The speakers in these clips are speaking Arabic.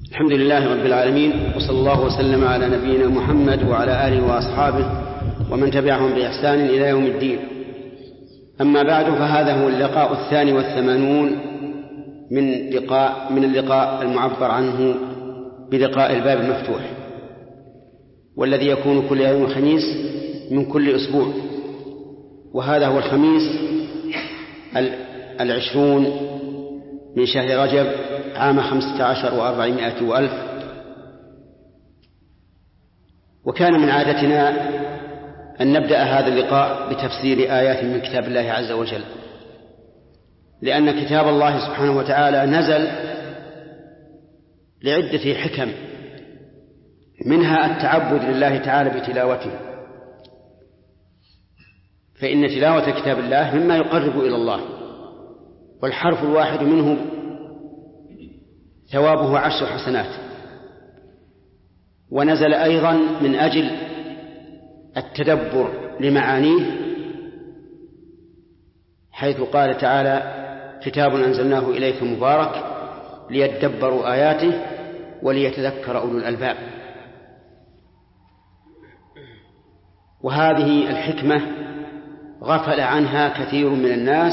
الحمد لله رب العالمين، وصلى الله وسلم على نبينا محمد وعلى آله وأصحابه ومن تبعهم بإحسان إلى يوم الدين. أما بعد، فهذا هو اللقاء 82 من اللقاء المعبر عنه بلقاء الباب المفتوح، والذي يكون كل يوم خميس من كل أسبوع، وهذا هو الخميس 20 من شهر رجب عام 15 و400 وألف. وكان من عادتنا أن نبدأ هذا اللقاء بتفسير آيات من كتاب الله عز وجل، لأن كتاب الله سبحانه وتعالى نزل لعدة حكم، منها التعبد لله تعالى بتلاوته، فإن تلاوة كتاب الله مما يقرب إلى الله، والحرف الواحد منه ثوابه 10 حسنات. ونزل أيضا من أجل التدبر لمعانيه، حيث قال تعالى: كتاب أنزلناه إليك مبارك ليدبروا آياته وليتذكر أولو الألباب. وهذه الحكمة غفل عنها كثير من الناس،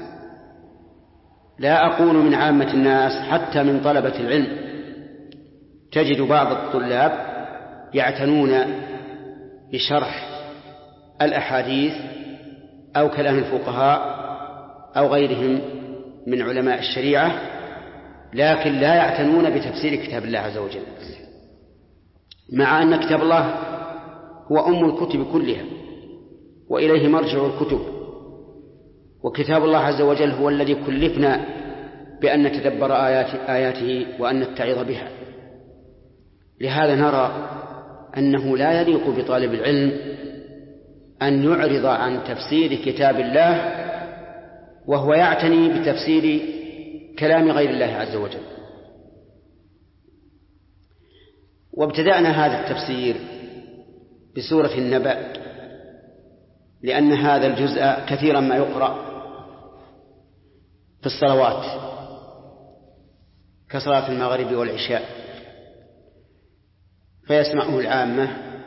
لا أقول من عامة الناس، حتى من طلبة العلم تجد بعض الطلاب يعتنون بشرح الأحاديث أو كلام الفقهاء أو غيرهم من علماء الشريعة، لكن لا يعتنون بتفسير كتاب الله عز وجل، مع أن كتاب الله هو أم الكتب كلها وإليه مرجع الكتب، وكتاب الله عز وجل هو الذي كلفنا بأن نتدبر آياته وأن نتعظ بها. لهذا نرى أنه لا يليق بطالب العلم أن يعرض عن تفسير كتاب الله وهو يعتني بتفسير كلام غير الله عز وجل. وابتدأنا هذا التفسير بسورة النبأ، لأن هذا الجزء كثيرا ما يقرأ في الصلوات كصلاة المغرب والعشاء، فيسمعه العامة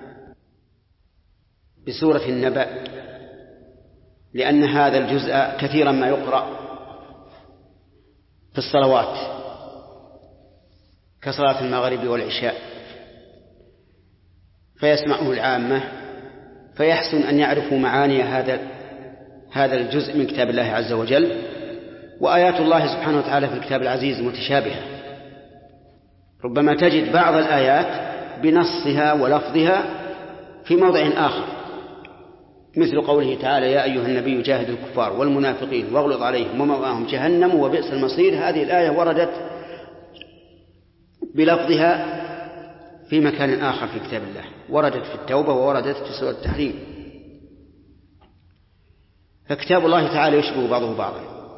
بسورة النبأ، لأن هذا الجزء كثيرا ما يقرأ في الصلوات كصلاة المغرب والعشاء، فيسمعه العامة، فيحسن أن يعرفوا معاني هذا الجزء من كتاب الله عز وجل. وآيات الله سبحانه وتعالى في الكتاب العزيز متشابهة، ربما تجد بعض الآيات بنصها ولفظها في موضع آخر، مثل قوله تعالى: يا أيها النبي جاهد الكفار والمنافقين واغلظ عليهم ومأواهم جهنم وبئس المصير. هذه الآية وردت بلفظها في مكان آخر في كتاب الله، وردت في التوبة ووردت في سورة التحريم. فكتاب الله تعالى يشبه بعضه بعضا.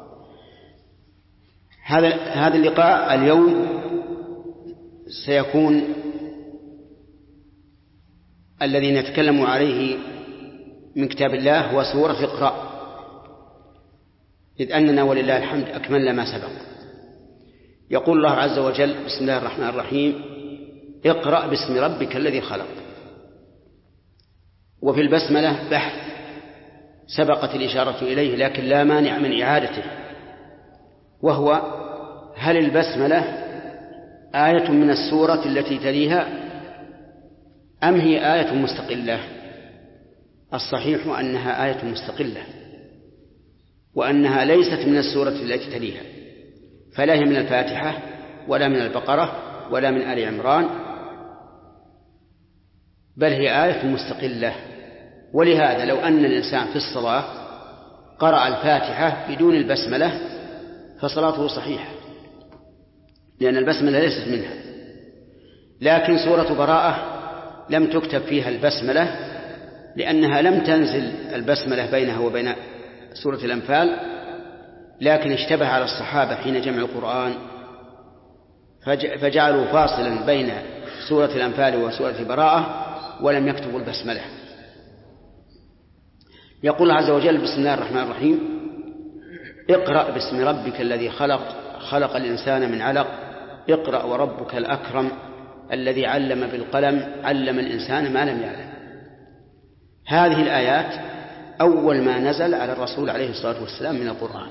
هذا اللقاء اليوم سيكون الذي نتكلم عليه من كتاب الله هو سورة اقرأ، إذ أننا ولله الحمد أكملنا ما سبق. يقول الله عز وجل: بسم الله الرحمن الرحيم، اقرأ باسم ربك الذي خلق. وفي البسملة بحث سبقت الإشارة إليه، لكن لا مانع من إعادته، وهو: هل البسملة آية من السورة التي تليها أم هي آية مستقلة؟ الصحيح أنها آية مستقلة، وأنها ليست من السورة التي تليها، فلا هي من الفاتحة ولا من البقرة ولا من آل عمران، بل هي آية مستقلة. ولهذا لو أن الإنسان في الصلاة قرأ الفاتحة بدون البسملة فصلاته صحيحة، لأن البسملة ليست منها. لكن سورة براءة لم تكتب فيها البسملة، لأنها لم تنزل البسملة بينها وبين سورة الأنفال، لكن اشتبه على الصحابة حين جمع القرآن فجعلوا فاصلا بين سورة الأنفال وسورة براءة ولم يكتبوا البسملة. يقول عز وجل: بسم الله الرحمن الرحيم، اقرأ باسم ربك الذي خلق، خلق الإنسان من علق، اقرأ وربك الأكرم الذي علم بالقلم علم الإنسان ما لم يعلم. هذه الآيات أول ما نزل على الرسول عليه الصلاة والسلام من القرآن،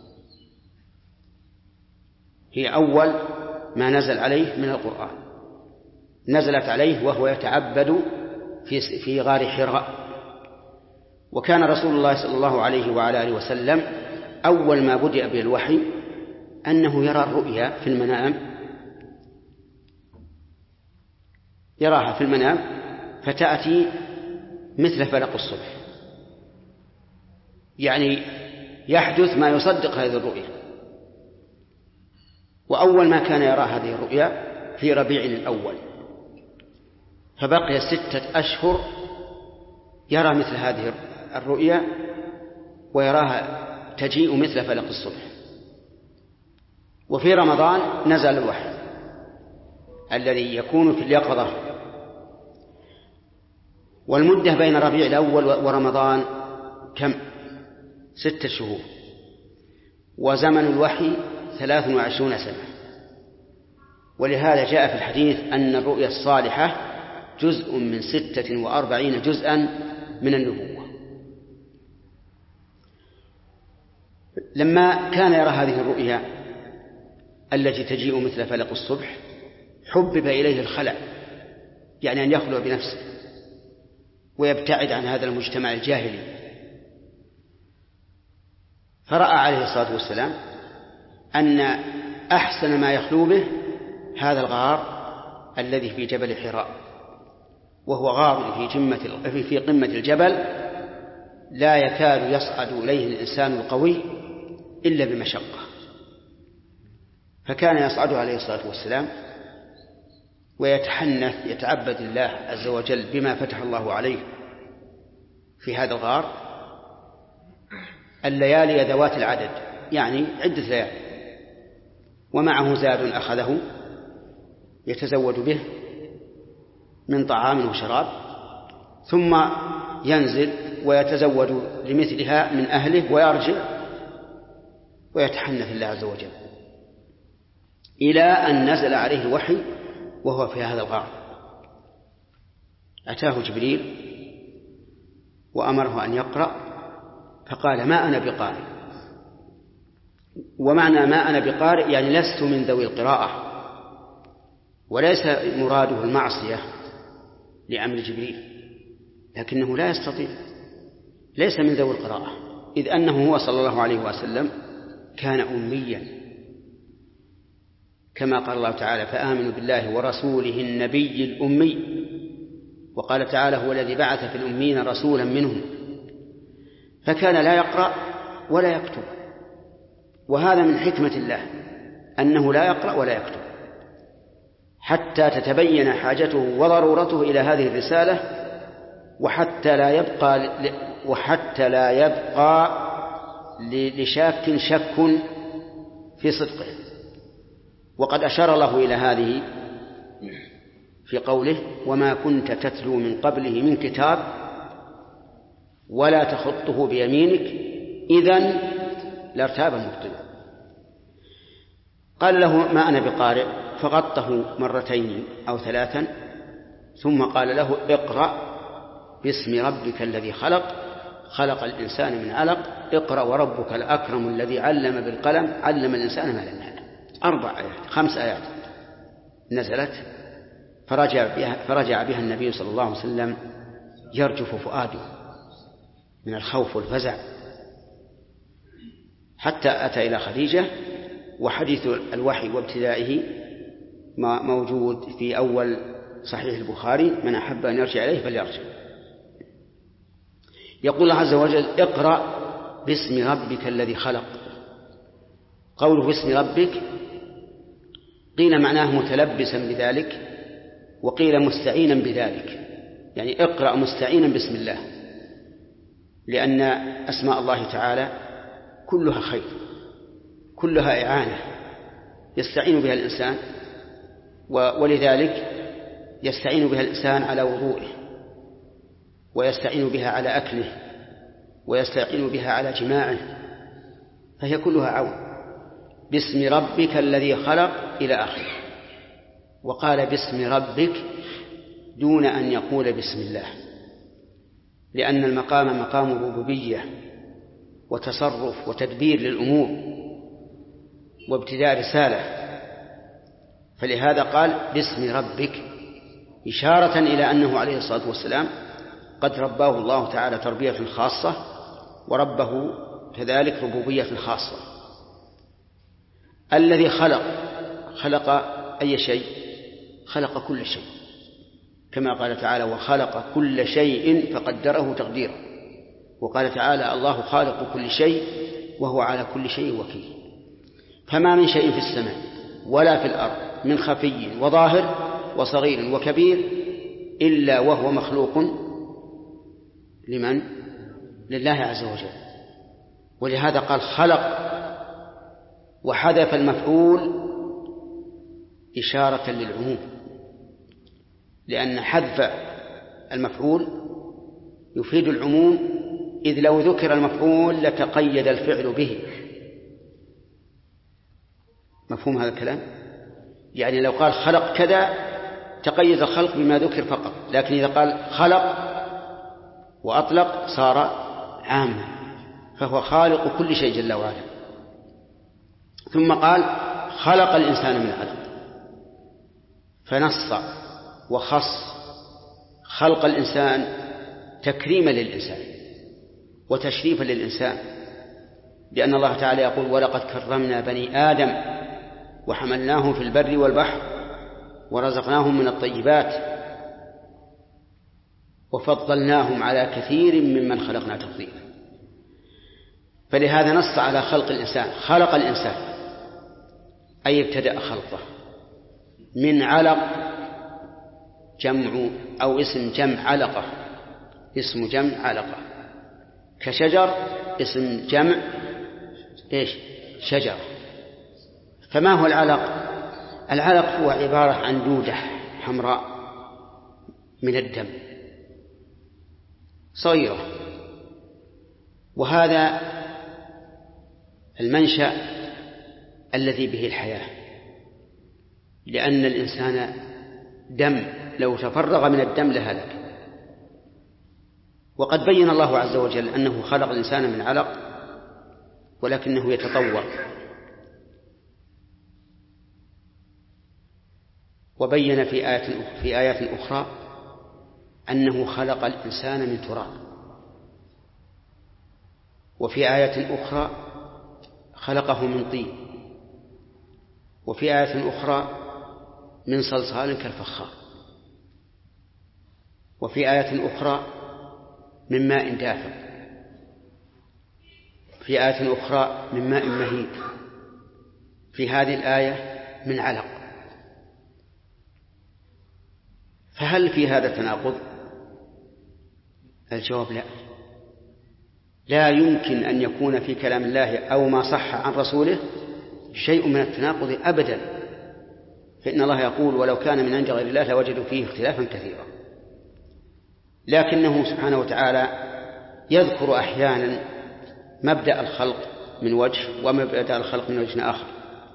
هي أول ما نزل عليه من القرآن، نزلت عليه وهو يتعبد في غار حراء. وكان رسول الله صلى الله عليه وعلى آله وسلم أول ما بدأ بالوحي أنه يرى الرؤيا في المنام، يراها في المنام فتأتي مثل فلق الصبح، يعني يحدث ما يصدق هذه الرؤيا. وأول ما كان يرى هذه الرؤيا في ربيع الأول، فبقي 6 أشهر يرى مثل هذه الرؤيا ويراها تجيء مثل فلق الصبح. وفي رمضان نزل الوحي الذي يكون في اليقظة. والمدة بين ربيع الأول ورمضان كم؟ 6 شهور. وزمن الوحي 23 سنة. ولهذا جاء في الحديث أن الرؤيا الصالحة جزء من 46 جزءا من النبوة. لما كان يرى هذه الرؤيا التي تجيء مثل فلق الصبح حبب إليه الخلع، يعني أن يخلو بنفسه ويبتعد عن هذا المجتمع الجاهلي. فرأى عليه الصلاة والسلام أن أحسن ما يخلو به هذا الغار الذي في جبل حراء، وهو غار في قمة الجبل لا يكاد يصعد إليه الإنسان القوي إلا بمشقة. فكان يصعد عليه الصلاة والسلام ويتحنث يتعبد الله عز وجل بما فتح الله عليه في هذا الغار الليالي ذوات العدد، يعني عدة ليالي، ومعه زاد أخذه يتزود به من طعام وشراب، ثم ينزل ويتزود لمثلها من أهله ويرجع ويتحنث الله عز وجل، إلى أن نزل عليه الوحي وهو في هذا الغار. أتاه جبريل وأمره أن يقرأ، فقال ما أنا بقارئ. ومعنى ما أنا بقارئ يعني لست من ذوي القراءة، وليس مراده المعصية لأمر جبريل، لكنه لا يستطيع، ليس من ذوي القراءة، إذ أنه هو صلى الله عليه وسلم كان أميا، كما قال الله تعالى فآمنوا بالله ورسوله النبي الأمي. وقال تعالى هو الذي بعث في الأمين رسولا منهم، فكان لا يقرأ ولا يكتب. وهذا من حكمة الله أنه لا يقرأ ولا يكتب حتى تتبين حاجته وضرورته إلى هذه الرسالة، وحتى لا يبقى لشاك شك في صدقه. وقد أشار الله إلى هذه في قوله وما كنت تتلو من قبله من كتاب ولا تخطه بيمينك إذن لارتاب المبطلون. قال له ما أنا بقارئ، فغطه 2 أو 3 ثم قال له اقرأ باسم ربك الذي خلق خلق الإنسان من علق اقرأ وربك الأكرم الذي علم بالقلم علم الإنسان ما لم يعلم. 5 آيات نزلت فرجع بها النبي صلى الله عليه وسلم يرجف فؤاده من الخوف والفزع، حتى أتى إلى خديجة. وحديث الوحي وابتدائه موجود في أول صحيح البخاري، من أحب أن يرجع إليه فليرجع. يقول الله عز وجل اقرأ باسم ربك الذي خلق. قوله باسم ربك قيل معناه متلبسا بذلك، وقيل مستعينا بذلك، يعني اقرأ مستعينا باسم الله، لأن أسماء الله تعالى كلها خير، كلها إعانة يستعين بها الإنسان، ولذلك يستعين بها الإنسان على وضوئه، ويستعين بها على أكله، ويستعين بها على جماعه، فهي كلها عون. باسم ربك الذي خلق إلى آخره، وقال باسم ربك دون أن يقول بسم الله، لأن المقام مقام ربوبية وتصرف وتدبير للأمور وابتداء رسالة، فلهذا قال باسم ربك، إشارة إلى أنه عليه الصلاة والسلام قد رباه الله تعالى تربية خاصة، وربه كذلك ربوبية خاصة. الذي خلق أي شيء؟ خلق كل شيء، كما قال تعالى وخلق كل شيء فقدره تقديرا، وقال تعالى الله خالق كل شيء وهو على كل شيء وكيل. فما من شيء في السماء ولا في الأرض من خفي وظاهر وصغير وكبير إلا وهو مخلوق لمن؟ لله عز وجل. ولهذا قال خلق وحذف المفعول إشارة للعموم، لأن حذف المفعول يفيد العموم، إذ لو ذكر المفعول لتقيد الفعل به. مفهوم هذا الكلام؟ يعني لو قال خلق كذا تقيد الخلق بما ذكر فقط، لكن إذا قال خلق وأطلق صار عاما، فهو خالق كل شيء جل وعلا. ثم قال خلق الإنسان من علق، فنص وخص خلق الإنسان تكريما للإنسان وتشريفا للإنسان، لأن الله تعالى يقول ولقد كرمنا بني آدم وحملناهم في البر والبحر ورزقناهم من الطيبات وفضلناهم على كثير ممن خلقنا تفضيلا. فلهذا نص على خلق الإنسان، خلق الإنسان أي ابتدأ خلقه من علق، جمع أو اسم جمع علقة، اسم جمع علقة، كشجر اسم جمع إيش؟ شجر. فما هو العلق؟ العلق هو عبارة عن دودة حمراء من الدم صغيرة، وهذا المنشأ الذي به الحياة، لأن الإنسان دم، لو تفرغ من الدم لهلك. وقد بين الله عز وجل أنه خلق الإنسان من علق ولكنه يتطور، وبين في آيات أخرى أنه خلق الإنسان من تراب، وفي آية أخرى خلقه من طين، وفي آية أخرى من صلصال كالفخار، وفي آية أخرى من ماء دافق، في آية أخرى من ماء مهين، في هذه الآية من علق. فهل في هذا تناقض؟ الجواب لا، لا يمكن أن يكون في كلام الله أو ما صح عن رسوله شيء من التناقض أبدا، فإن الله يقول ولو كان من عند غير الله لوجدوا فيه اختلافا كثيرا، لكنه سبحانه وتعالى يذكر أحيانا مبدأ الخلق من وجه ومبدأ الخلق من وجه آخر.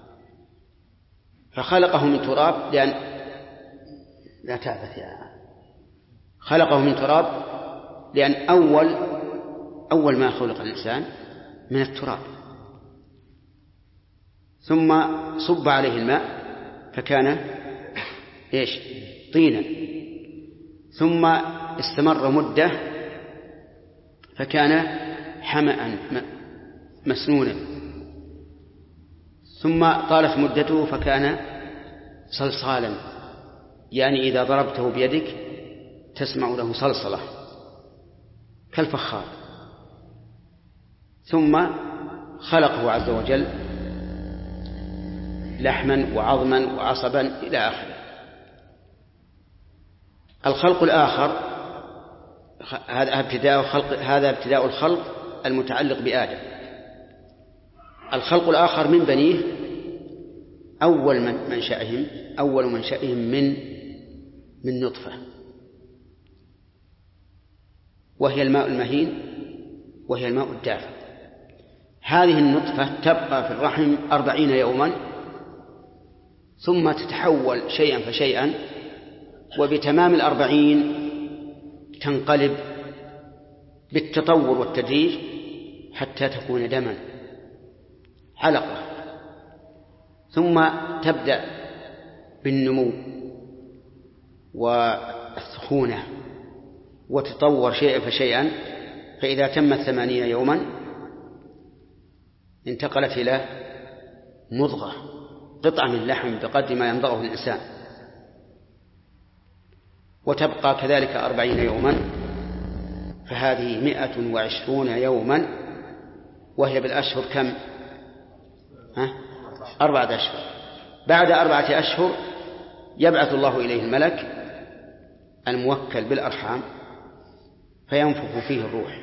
فخلقه من تراب لأن لا تعبث خلقه من تراب لأن أول ما خلق الإنسان من التراب، ثم صب عليه الماء فكان إيش؟ طينا، ثم استمر مدة فكان حمأ مسنونا، ثم طالت مدته فكان صلصالا، يعني إذا ضربته بيدك تسمع له صلصلة كالفخار، ثم خلقه عز وجل لحما وعظما وعصبا إلى آخره. الخلق الآخر هذا ابتداء الخلق المتعلق بآدم. الخلق الآخر من بنيه أول منشأهم من نطفة، وهي الماء المهين وهي الماء الدافئ. هذه النطفة تبقى في الرحم 40 يوما، ثم تتحول شيئا فشيئا، وبتمام 40 تنقلب بالتطور والتدريج حتى تكون دما، علقة، ثم تبدأ بالنمو والسخونة وتطور شيئا فشيئا، فإذا تمت 80 يوما انتقلت إلى مضغة، قطعة من لحم بقدر ما يمضغه الإنسان، وتبقى كذلك 40 يوما، فهذه 120 يوما، وهي بالأشهر كم؟ 4 أشهر. بعد 4 أشهر يبعث الله إليه الملك الموكل بالأرحام فينفخ فيه الروح،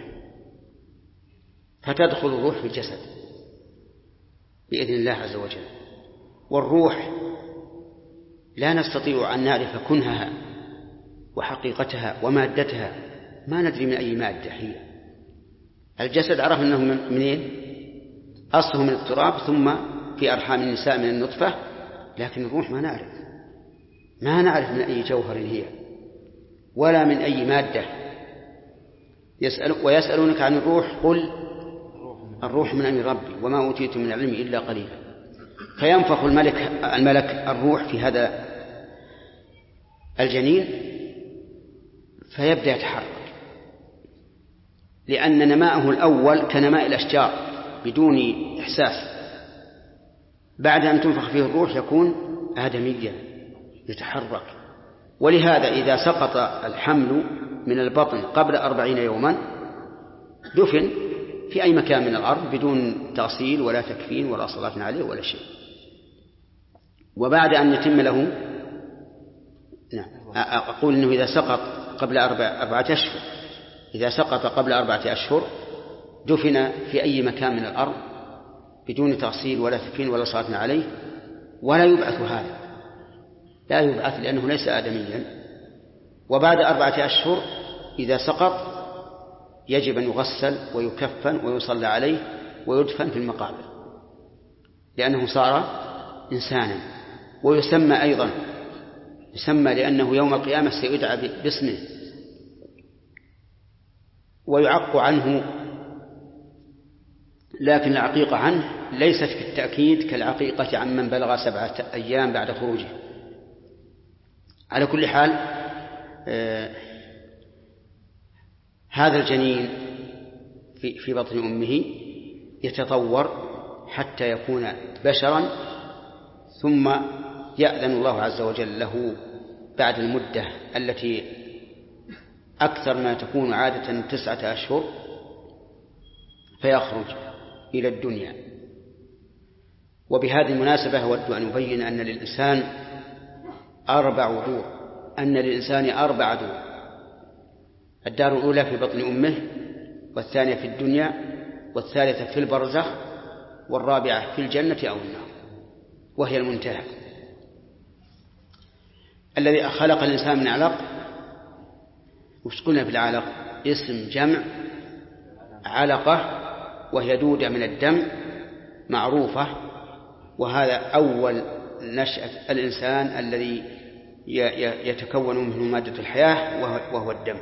فتدخل الروح في الجسد بإذن الله عز وجل. والروح لا نستطيع أن نعرف كنهها وحقيقتها ومادتها، ما ندري من أي مادة هي. الجسد عرفنا أنه منين؟ أصله من التراب، ثم في أرحام النساء من النطفة، لكن الروح ما نعرف من أي جوهر هي ولا من أي مادة. ويسألونك عن الروح، قل الروح من أمر ربي وما أوتيتم من العلم إلا قليلا. فينفخ الملك الروح في هذا الجنين فيبدأ يتحرك، لأن نماءه الأول كنماء الأشجار بدون إحساس. بعد أن تنفخ فيه الروح يكون آدميا يتحرك. ولهذا إذا سقط الحمل من البطن قبل 40 يوما دفن في أي مكان من الأرض بدون تغسيل ولا تكفين ولا صلاة عليه ولا شيء. وبعد أن يتم له، أقول أنه إذا سقط قبل 4 أشهر، إذا سقط قبل 4 أشهر دفن في أي مكان من الأرض بدون تغسيل ولا تكفين ولا صلاة عليه، ولا يبعث هذا، لا يبعث لأنه ليس آدميا. وبعد 4 أشهر إذا سقط يجب أن يغسل ويكفن ويصلى عليه ويدفن في المقابر، لأنه صار إنسانا. ويسمى أيضا، يسمى لأنه يوم القيامة سيدعى باسمه ويعق عنه، لكن العقيقة عنه ليست في التأكيد كالعقيقة عن من بلغ 7 أيام بعد خروجه. على كل حال هذا الجنين في بطن أمه يتطور حتى يكون بشرا، ثم يأذن الله عز وجل له بعد المدة التي أكثر ما تكون عادة 9 أشهر فيخرج إلى الدنيا. وبهذه المناسبة أود أن أبين أن للإنسان 4 دور، أن للإنسان 4 دور: الدار الأولى في بطن أمه، والثانية في الدنيا، والثالثة في البرزخ، والرابعة في الجنة أو النار، وهي المنتهى. الذي خلق الإنسان من علق، وش قلنا في العلق؟ اسم جمع علقة، وهي دودة من الدم معروفة، وهذا أول نشأة الإنسان الذي يتكون منه مادة الحياة وهو الدم.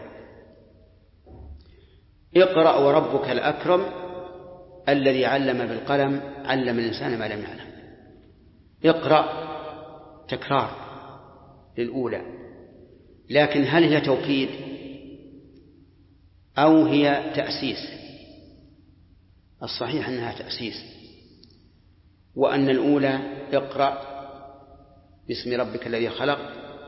اقرأ وربك الأكرم الذي علم بالقلم علم الإنسان ما لم يعلم. اقرأ تكرار للأولى، لكن هل هي توكيد أو هي تأسيس؟ الصحيح أنها تأسيس، وأن الأولى اقرأ باسم ربك الذي خلق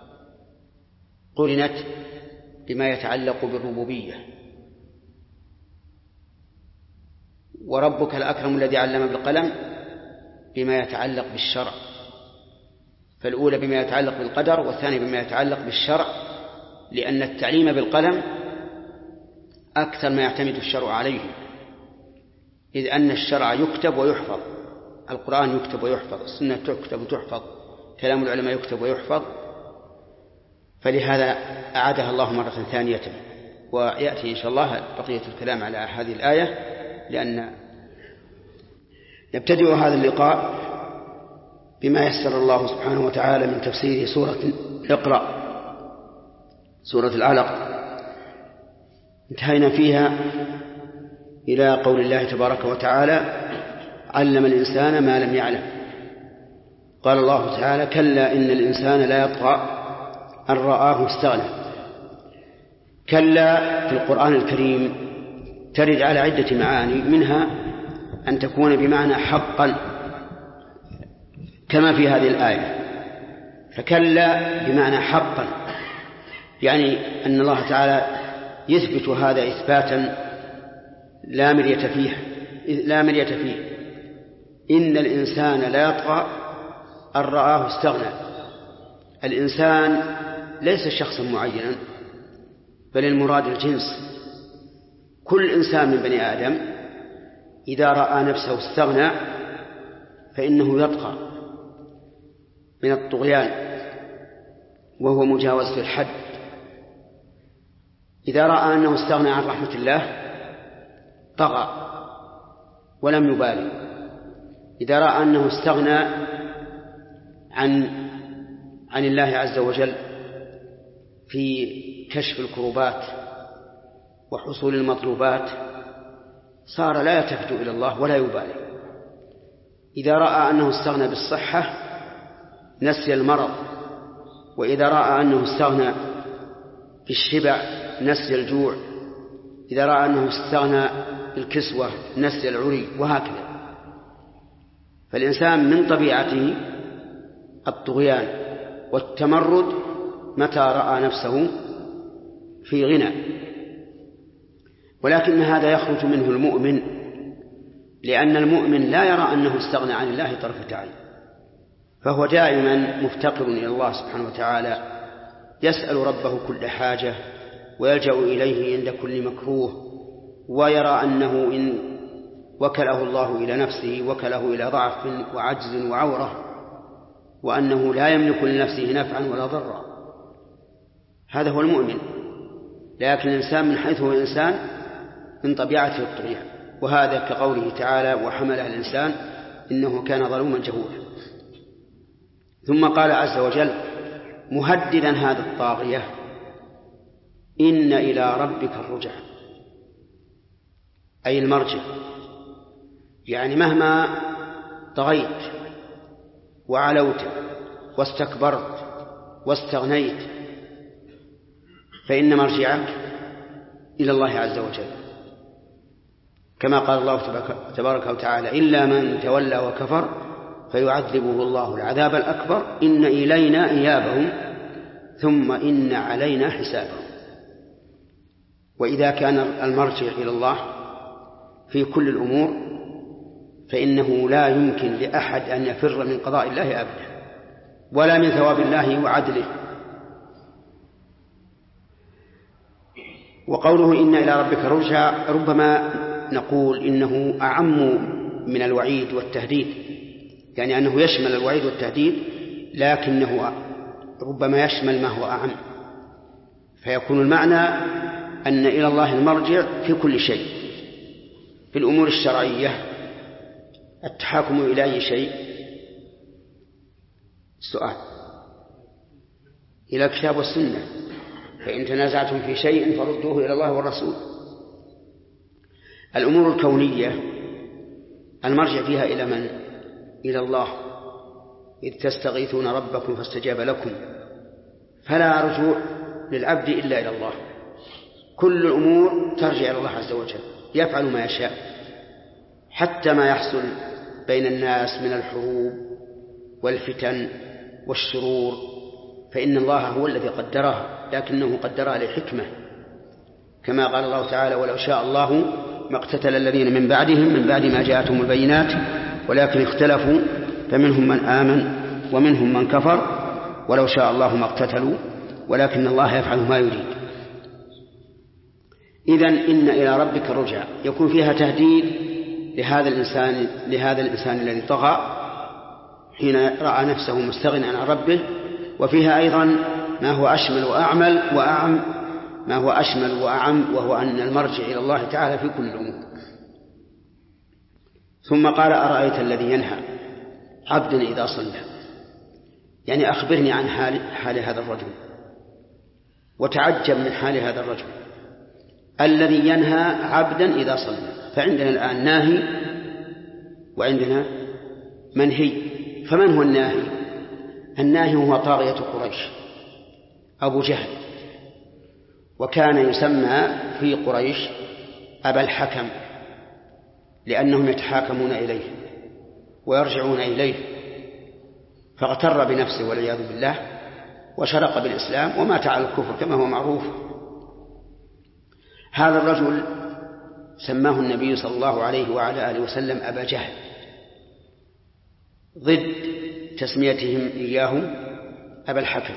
قرنت بما يتعلق بالربوبية، وربك الأكرم الذي علم بالقلم بما يتعلق بالشرع. فالأولى بما يتعلق بالقدر، والثانية بما يتعلق بالشرع، لأن التعليم بالقلم أكثر ما يعتمد الشرع عليه، إذ أن الشرع يكتب ويحفظ، القرآن يكتب ويحفظ، السنة تكتب وتحفظ، كلام العلماء يكتب ويحفظ، فلهذا أعادها الله مرة ثانية. ويأتي إن شاء الله بقية الكلام على هذه الآية، لأن نبتدئ هذا اللقاء بما يسر الله سبحانه وتعالى من تفسير سورة اقرأ، سورة العلق. انتهينا فيها إلى قول الله تبارك وتعالى: علم الإنسان ما لم يعلم. قال الله تعالى: كلا إن الإنسان لا يطغى أن رآه استغنى. كلا في القرآن الكريم ترد على عدة معاني، منها أن تكون بمعنى حقا كما في هذه الآية، فكلا بمعنى حقا، يعني أن الله تعالى يثبت هذا إثباتا لا مرية فيه. إن الإنسان لا يطغى أن رآه استغنى. الإنسان ليس شخصا معينا، بل المراد الجنس. كل إنسان من بني آدم إذا رأى نفسه استغنى فإنه يطغى من الطغيان، وهو مجاوزة الحد. إذا رأى أنه استغنى عن رحمة الله طغى ولم يبالي. إذا رأى أنه استغنى عن الله عز وجل في كشف الكروبات وحصول المطلوبات صار لا يلتفت إلى الله ولا يبالي. إذا رأى أنه استغنى بالصحة نسي المرض، وإذا رأى أنه استغنى بالشبع نسي الجوع، إذا رأى أنه استغنى بالكسوة نسي العري، وهكذا. فالإنسان من طبيعته الطغيان والتمرد متى رأى نفسه في غنى، ولكن هذا يخرج منه المؤمن، لأن المؤمن لا يرى أنه استغنى عن الله طرفة عين، فهو دائما مفتقر إلى الله سبحانه وتعالى، يسأل ربه كل حاجة ويلجأ إليه عند كل مكروه، ويرى أنه إن وكله الله إلى نفسه وكله إلى ضعف وعجز وعورة، وأنه لا يملك لنفسه نفعا ولا ضرا. هذا هو المؤمن. لكن الإنسان من حيث هو إنسان من طبيعته الطغيان، وهذا كقوله تعالى: وحملها الإنسان إنه كان ظلوما جهولا. ثم قال عز وجل مهددا هذا الطاغية: إن إلى ربك الرجع، أي المرجع. يعني مهما طغيت وعلوت واستكبرت واستغنيت فإن مرجعك إلى الله عز وجل، كما قال الله تبارك وتعالى: إلا من تولى وكفر فيعذبه الله العذاب الأكبر إن إلينا إيابهم ثم إن علينا حسابهم. وإذا كان المرجع إلى الله في كل الأمور فإنه لا يمكن لأحد أن يفر من قضاء الله أبدا، ولا من ثواب الله وعدله. وقوله إن إلى ربك الرجع ربما نقول إنه أعم من الوعيد والتهديد، يعني أنه يشمل الوعيد والتهديد، لكنه ربما يشمل ما هو أعم، فيكون المعنى أن إلى الله المرجع في كل شيء، في الأمور الشرعية. التحاكم إلى أي شيء؟ السؤال إلى الكتاب والسنة، فإن تنازعتم في شيء فردوه إلى الله والرسول. الأمور الكونية المرجع فيها إلى من؟ إلى الله. إذ تستغيثون ربكم فاستجاب لكم، فلا رجوع للعبد إلا إلى الله. كل الأمور ترجع إلى الله عز وجل، يفعل ما يشاء، حتى ما يحصل بين الناس من الحروب والفتن والشرور، فإن الله هو الذي قدرها، لكنه قدرها لحكمة، كما قال الله تعالى: ولو شاء الله ما اقتتل الذين من بعدهم من بعد ما جاءتهم البينات ولكن اختلفوا فمنهم من آمن ومنهم من كفر ولو شاء الله ما اقتتلوا ولكن الله يفعل ما يريد. إذن إن إلى ربك الرجع يكون فيها تهديد لهذا الإنسان الذي طغى حين رأى نفسه مستغنى عن ربه، وفيها أيضا ما هو أشمل وأعم وهو أن المرجع إلى الله تعالى في كل الأمور. ثم قال أرأيت الذي ينهى عبدا إذا صلى، يعني أخبرني عن حال هذا الرجل. وتعجب من حال هذا الرجل الذي ينهى عبدا إذا صلى، فعندنا الآن ناهي وعندنا منهي. فمن هو الناهي؟ الناهي هو طاغية قريش أبو جهل، وكان يسمى في قريش أبا الحكم، لأنهم يتحاكمون إليه ويرجعون إليه، فاغتر بنفسه والعياذ بالله وشرق بالإسلام ومات على الكفر كما هو معروف. هذا الرجل سماه النبي صلى الله عليه وعلى آله وسلم أبا جهل، ضد تسميتهم إياه أبا الحكم.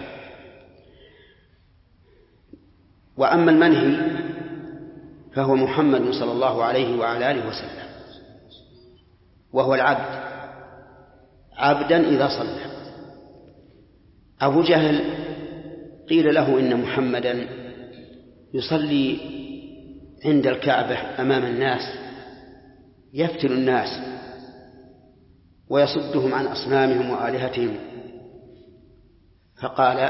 وأما المنهي فهو محمد صلى الله عليه وعلى آله وسلم، وهو العبد، عبدا إذا صلى. أبو جهل قيل له إن محمدا يصلي عند الكعبة أمام الناس يفتن الناس ويصدهم عن أصنامهم وآلهتهم، فقال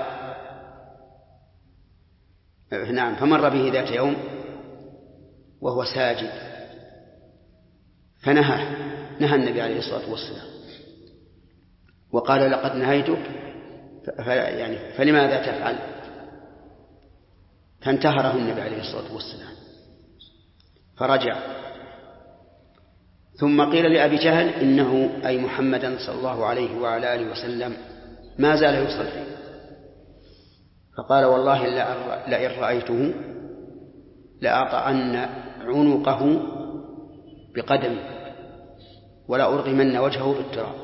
نعم، فمر به ذات يوم وهو ساجد فنهى النبي عليه الصلاة والسلام وقال لقد نهيتك فلماذا تفعل؟ فانتهره النبي عليه الصلاة والسلام فرجع. ثم قيل لأبي جهل إنه أي محمدا صلى الله عليه وعلى آله وسلم ما زال يصلي، فقال والله لئن رأيته لأطأن عنقه بقدمي ولأرغمن وجهه بالتراب.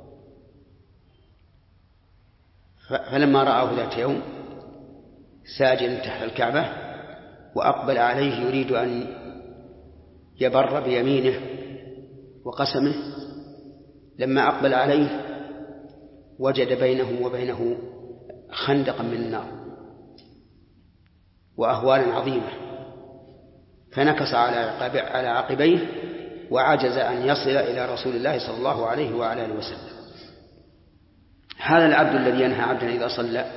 فلما رآه ذات يوم ساجدا تحت الكعبة وأقبل عليه يريد أن يبر بيمينه وقسمه، لما أقبل عليه وجد بينه وبينه خندقا من النار وأهوالا عظيمة، فنكص على عقبيه وعجز أن يصل إلى رسول الله صلى الله عليه وعلى آله وسلم. هذا العبد الذي ينهى عبدا إذا صلى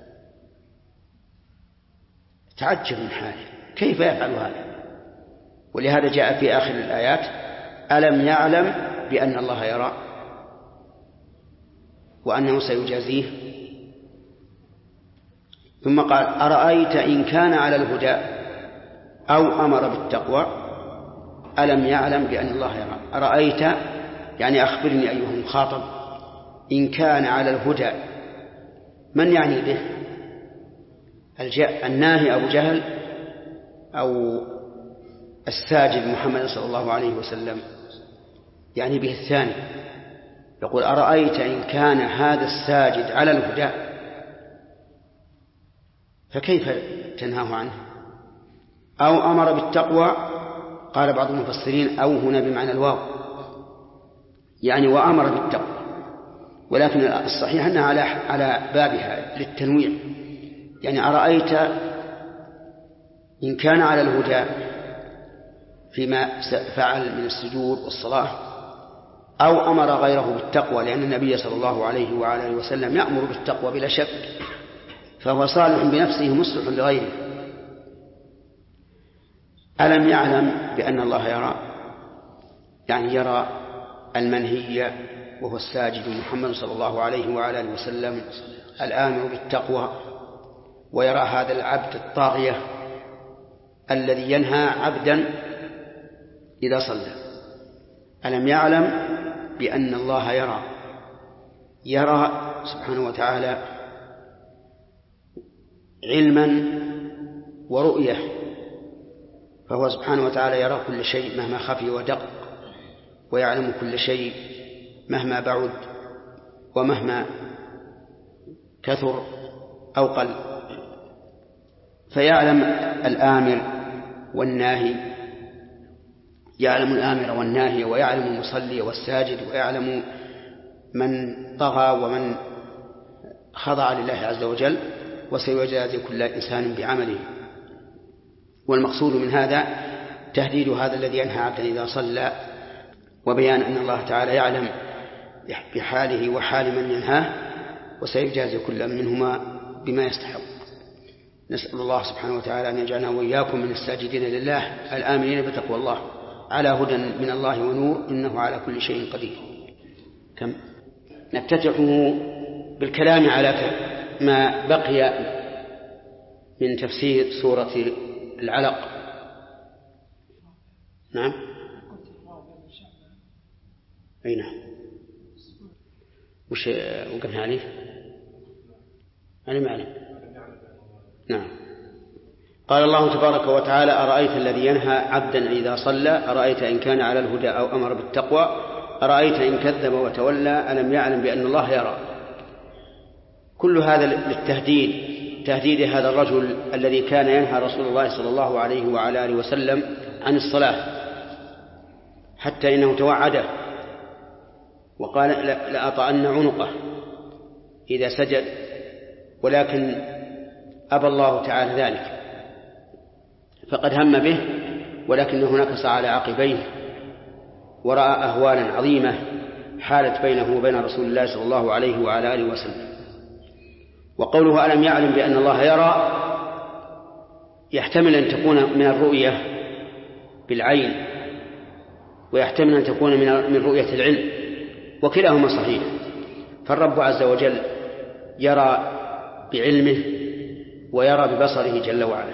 تعجب من حاله، كيف يفعل هذا؟ ولهذا جاء في آخر الآيات ألم يعلم بأن الله يرى وأنه سيجازيه. ثم قال أرأيت إن كان على الهدى أو أمر بالتقوى ألم يعلم بأن الله يرى. أرأيت يعني أخبرني أيها المخاطب إن كان على الهدى، من يعني به؟ الناهي أبو جهل أو الساجد محمد صلى الله عليه وسلم؟ يعني به الثاني. يقول أرأيت إن كان هذا الساجد على الهدى فكيف تنهاه عنه؟ أو أمر بالتقوى، قال بعض المفسرين أو هنا بمعنى الواو، يعني وأمر بالتقوى، ولكن الصحيح أنها على بابها للتنويع. يعني أرأيت إن كان على الهدى فيما فعل من السجود والصلاة، أو أمر غيره بالتقوى، لأن النبي صلى الله عليه وعلى آله وسلم يأمر بالتقوى بلا شك، فهو صالح بنفسه مصلح لغيره. ألم يعلم بأن الله يرى، يعني يرى المنهي وهو الساجد محمد صلى الله عليه وعلى آله وسلم الآمر بالتقوى، ويرى هذا العبد الطاغية الذي ينهى عبدا إذا صلى. ألم يعلم بأن الله يرى سبحانه وتعالى علما ورؤية، فهو سبحانه وتعالى يرى كل شيء مهما خفي ودق، ويعلم كل شيء مهما بعد ومهما كثر أو قل، فيعلم الآمر والناهي، يعلم الآمر والناهي، ويعلم المصلي والساجد، ويعلم من طغى ومن خضع لله عز وجل، وسيجازي كل إنسان بعمله. والمقصود من هذا تهديد هذا الذي ينهى عبدا إذا صلى وبيان أن الله تعالى يعلم بحاله وحال من ينهاه وسيجازي كل منهما بما يستحق. نسأل الله سبحانه وتعالى أن يجعلنا وإياكم من الساجدين لله الآمنين بتقوى الله على هدى من الله ونور، إنه على كل شيء قدير. كم نفتتح بالكلام على ما بقي من تفسير سورة العلق. نعم، أي نعم، وش وقفنا عليه؟ أنا ما أعلم. نعم. قال الله تبارك وتعالى: أرأيت الذي ينهى عبدا إذا صلى، أرأيت إن كان على الهدى أو أمر بالتقوى، أرأيت إن كذب وتولى، ألم يعلم بأن الله يرى. كل هذا للتهديد، تهديد هذا الرجل الذي كان ينهى رسول الله صلى الله عليه وعلى آله وسلم عن الصلاة، حتى إنه توعده وقال: لأطأن عنقه إذا سجد، ولكن أبى الله تعالى ذلك، فقد هم به، ولكنه نكص على عقبيه ورأى أهوالا عظيمة حالت بينه وبين رسول الله صلى الله عليه وعلى آله وسلم. وقوله ألم يعلم بأن الله يرى يحتمل أن تكون من الرؤية بالعين، ويحتمل أن تكون من رؤية العلم، وكلاهما صحيح. فالرب عز وجل يرى بعلمه ويرى ببصره جل وعلا،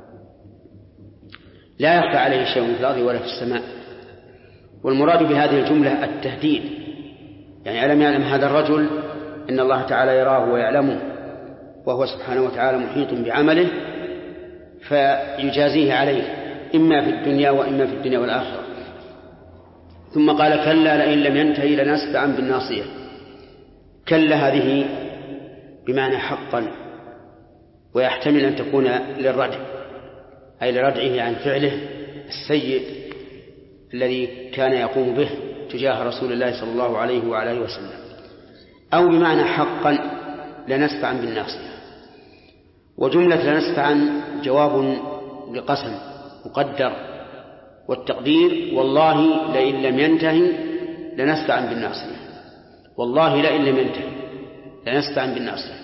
لا يخفى عليه شيء في الأرض ولا في السماء. والمراد بهذه الجملة التهديد، يعني ألم يعلم هذا الرجل إن الله تعالى يراه ويعلمه، وهو سبحانه وتعالى محيط بعمله، فيجازيه عليه إما في الدنيا وإما في الدنيا والآخرة. ثم قال: كلا لئن لم ينتهي لنسفعا بالناصية. كلا هذه بمعنى حقا، ويحتمل أن تكون للردع، أي لردعه عن فعله السيء الذي كان يقوم به تجاه رسول الله صلى الله عليه وعلى آله وسلم، أو بمعنى حقا لنسفعا بالناصية. وجملة لنسفعا جواب لقسم مقدر، والتقدير: والله لئن لم ينتهي لنسفعا بالناصية. والله لئن لم ينتهي لنسفعا بالناصية.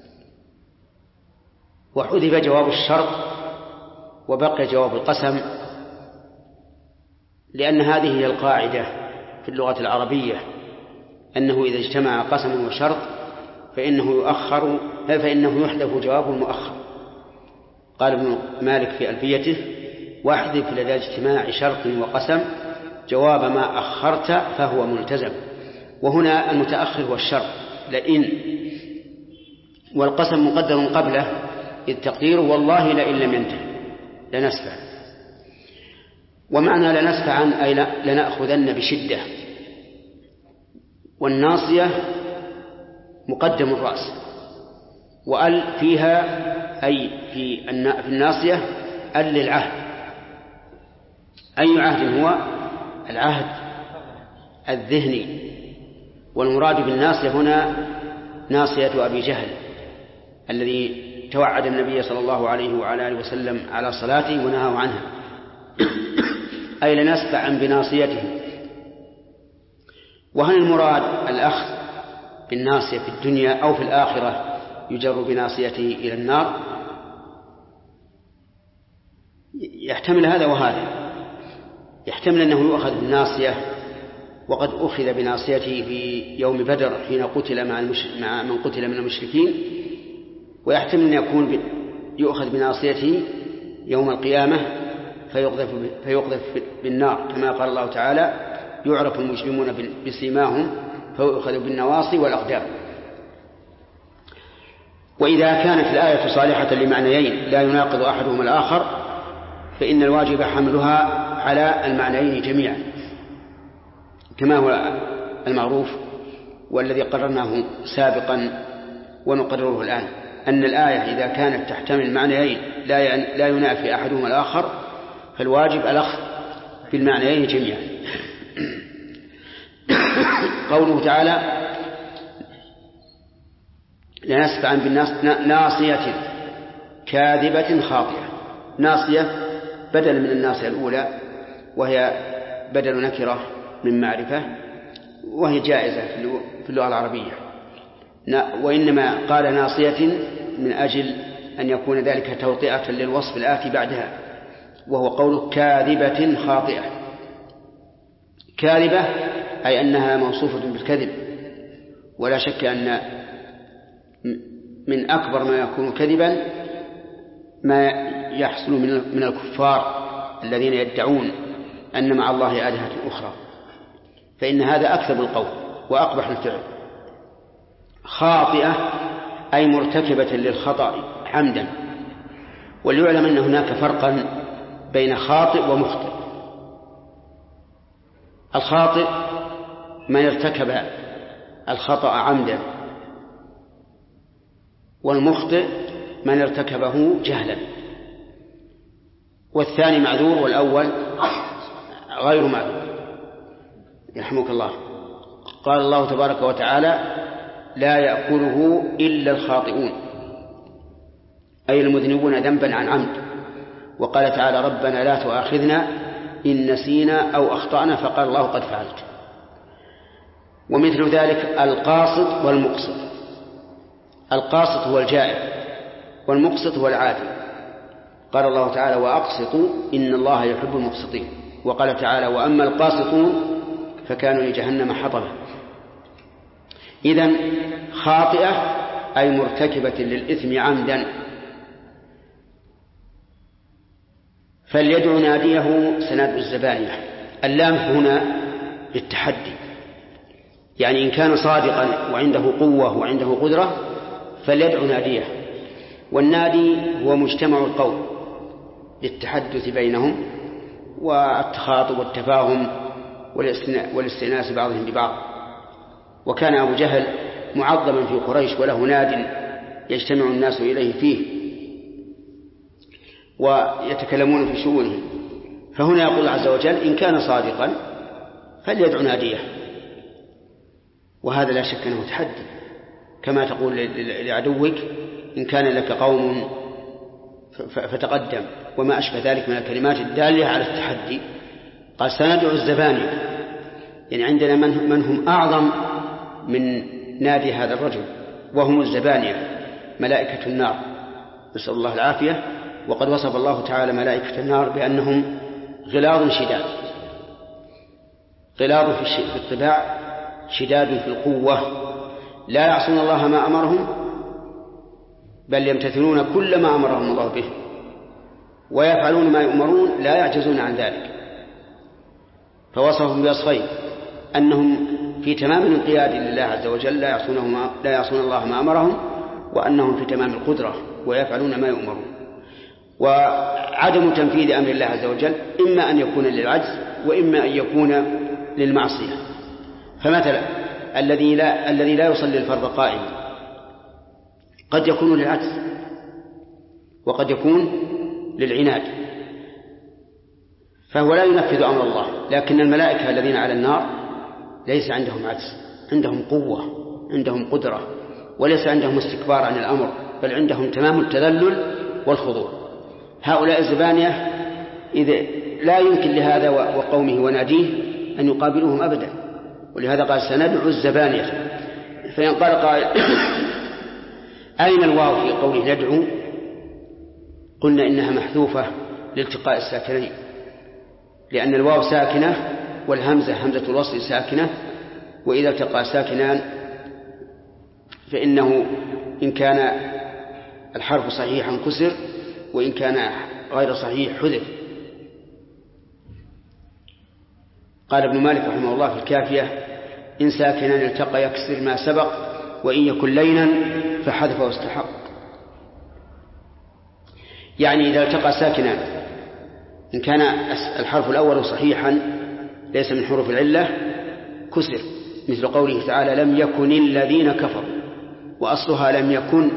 وحذف جواب الشرط وبقي جواب القسم، لأن هذه هي القاعدة في اللغة العربية، أنه إذا اجتمع قسم وشرط فإنه يحذف جواب المؤخر. قال ابن مالك في ألفيته: واحذف لدى اجتماع شرط وقسم جواب ما أخرت فهو ملتزم. وهنا المتأخر هو الشرط لئن، والقسم مقدر قبله، إذ تقديره: والله لئن لم ينتهي لنسفع. ومعنى لنسفعا أي لنأخذن بشدة. والناصية مقدم الرأس، وأل فيها أي في الناصية أل للعهد. أي عهد هو؟ العهد الذهني. والمراد بالناصية هنا ناصية أبي جهل الذي توعد النبي صلى الله عليه وعلى آله وسلم على صلاته ونهاه عنها، أي لنسفعا بناصيته. وهل المراد الأخذ بالناصية في الدنيا أو في الآخرة يجر بناصيته إلى النار؟ يحتمل هذا وهذا. يحتمل أنه يؤخذ بالناصية، وقد أخذ بناصيته في يوم بدر حين قتل مع من قتل من المشركين، ويحتمل أن يكون يؤخذ بناصيته يوم القيامة فيقذف بالنار، كما قال الله تعالى: يعرف المجرمون بسيماهم فيؤخذ بالنواصي والأقدام. وإذا كانت الآية صالحة لمعنيين لا يناقض أحدهما الآخر، فإن الواجب حملها على المعنيين جميعا، كما هو المعروف والذي قررناه سابقا ونقرره الآن، أن الآية إذا كانت تحتمل معنيين لا ينافي أحدهما الآخر، فالواجب الأخذ بالمعنيين جميعا. قوله تعالى: لنسفعا ناصية كاذبة خاطئة. ناصية بدل من الناصية الأولى، وهي بدل نكرة من معرفة، وهي جائزة في اللغة العربية، وإنما قال ناصية من أجل أن يكون ذلك توطئة للوصف الآتي بعدها، وهو قول كاذبة خاطئة. كاذبة أي أنها موصوفة بالكذب، ولا شك أن من أكبر ما يكون كذبا ما يحصل من الكفار الذين يدعون أن مع الله آلهة أخرى، فإن هذا أكذب القول وأقبح الفعل. خاطئة أي مرتكبة للخطأ عمدا. وليعلم أن هناك فرقا بين خاطئ ومخطئ. الخاطئ من ارتكب الخطأ عمدا، والمخطئ من ارتكبه جهلا، والثاني معذور والأول غير معذور. يرحمك الله. قال الله تبارك وتعالى: لا يأكله إلا الخاطئون، أي المذنبون ذنبا عن عمد. وقال تعالى: ربنا لا تؤاخذنا إن نسينا أو أخطأنا، فقال الله: قد فعلت. ومثل ذلك القاصد والمقصد. القاصد هو الجائر، والمقصد هو العادل. قال الله تعالى: وأقسطوا إن الله يحب المقسطين. وقال تعالى: وأما القاسطون فكانوا لجهنم حطبا. إذن خاطئة أي مرتكبة للإثم عمدا. فليدعو ناديه سنادعو الزبانية. اللام هنا للتحدي، يعني إن كان صادقا وعنده قوة وعنده قدرة فليدعو ناديه. والنادي هو مجتمع القوم للتحدث بينهم والتخاطب والتفاهم والاستئناس بعضهم ببعض. وكان أبو جهل معظما في قريش وله ناد يجتمع الناس إليه فيه ويتكلمون في شؤونه. فهنا يقول عز وجل: إن كان صادقا فليدعو ناديه. وهذا لا شك أنه تحدي، كما تقول لعدوك: إن كان لك قوم فتقدم، وما أشبه ذلك من الكلمات الدالة على التحدي. قال: سندعو الزبانية، يعني عندنا من هم أعظم من نادي هذا الرجل، وهم الزبانية ملائكة النار، نسأل الله العافية. وقد وصف الله تعالى ملائكة النار بأنهم غلاظ شداد، غلاظ في الطباع، شداد في القوة، لا يعصون الله ما أمرهم بل يمتثلون كل ما أمرهم الله به، ويفعلون ما يؤمرون لا يعجزون عن ذلك. فوصفهم بوصفين: أنهم في تمام الانقياد لله عز وجل لا يعصون الله ما أمرهم، وأنهم في تمام القدرة ويفعلون ما يؤمرون. وعدم تنفيذ أمر الله عز وجل إما أن يكون للعجز وإما أن يكون للمعصية. فمثلا الذي لا يصلي الفرض قائما قد يكون للعجز وقد يكون للعناد، فهو لا ينفذ أمر الله. لكن الملائكة الذين على النار ليس عندهم عجز، عندهم قوة، عندهم قدرة، وليس عندهم استكبار عن الأمر، بل عندهم تمام التذلل والخضوع. هؤلاء الزبانية إذا لا يمكن لهذا وقومه وناديه أن يقابلوهم أبدا، ولهذا قال: سندعو الزبانية. فإن قال قائل: أين الواو في قوله ندعو؟ قلنا إنها محذوفة لالتقاء الساكنين، لأن الواو ساكنة والهمزة همزة الوصل ساكنة، وإذا التقى ساكنان فإنه إن كان الحرف صحيحا كسر، وإن كان غير صحيح حذف. قال ابن مالك رحمه الله في الكافية: إن ساكنان التقى يكسر ما سبق، وإن يكن لينا فحذف واستحق. يعني إذا التقى ساكنان، إن كان الحرف الأول صحيحا ليس من حروف العلة كسر، مثل قوله تعالى: لم يكن الذين كفروا، وأصلها لم يكن،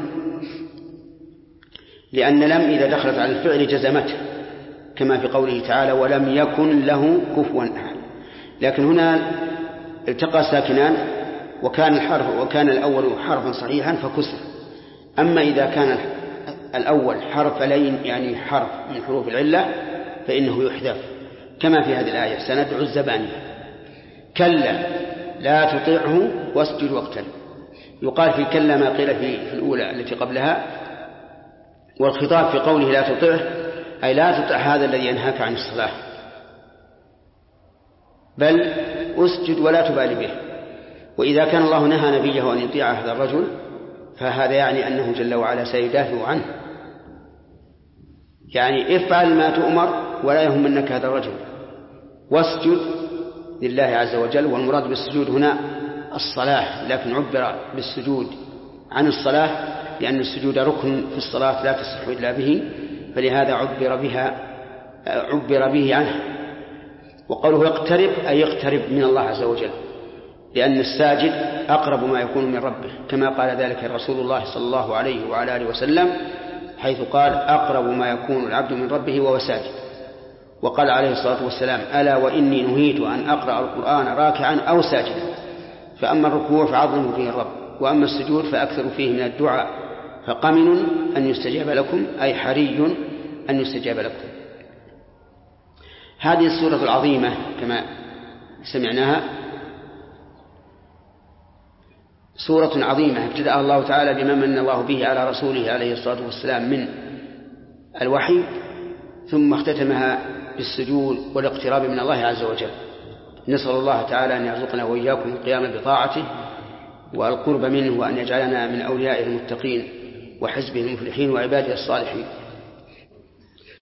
لأن لم إذا دخلت على الفعل جزمته، كما في قوله تعالى: ولم يكن له كفوا أحد. لكن هنا التقى ساكنان وكان الأول حرفا صحيحا فكسر. أما إذا كان الأول حرف لين يعني حرف من حروف العلة فإنه يحذف، كما في هذه الآية: سندعو الزبانية. كلا لا تطعه واسجد واقترب. يقال في كلا ما قيل في الأولى التي قبلها، والخطاب في قوله لا تطعه أي لا تطع هذا الذي ينهاك عن الصلاة، بل أسجد ولا تبالي به. وإذا كان الله نهى نبيه أن يطيع هذا الرجل فهذا يعني أنه جل وعلا سيدافع عنه، يعني افعل ما تؤمر ولا يهمنك هذا الرجل، واسجد لله عز وجل. والمراد بالسجود هنا الصلاة، لكن عبر بالسجود عن الصلاة لأن السجود ركن في الصلاة لا تصح إلا به، فلهذا عبر به عنه. وقوله يقترب أي يقترب من الله عز وجل، لأن الساجد أقرب ما يكون من ربه، كما قال ذلك رسول الله صلى الله عليه وعلى آله وسلم حيث قال أقرب ما يكون العبد من ربه وهو ساجد. وقال عليه الصلاة والسلام ألا وإني نهيت أن أقرأ القرآن راكعا أو ساجدا، فأما الركوع فعظموا فيه الرب، وأما السجود فأكثروا فيه من الدعاء، فقمن أن يستجاب لكم أي حري أن يستجاب لكم. هذه السورة العظيمة كما سمعناها سورة عظيمة ابتدأها الله تعالى بما من الله به على رسوله عليه الصلاة والسلام من الوحي، ثم اختتمها بالسجود والاقتراب من الله عز وجل. نسأل الله تعالى أن يرزقنا وإياكم القيام بطاعته والقرب منه، وأن يجعلنا من أوليائه المتقين وحزبه المفلحين وعباده الصالحين.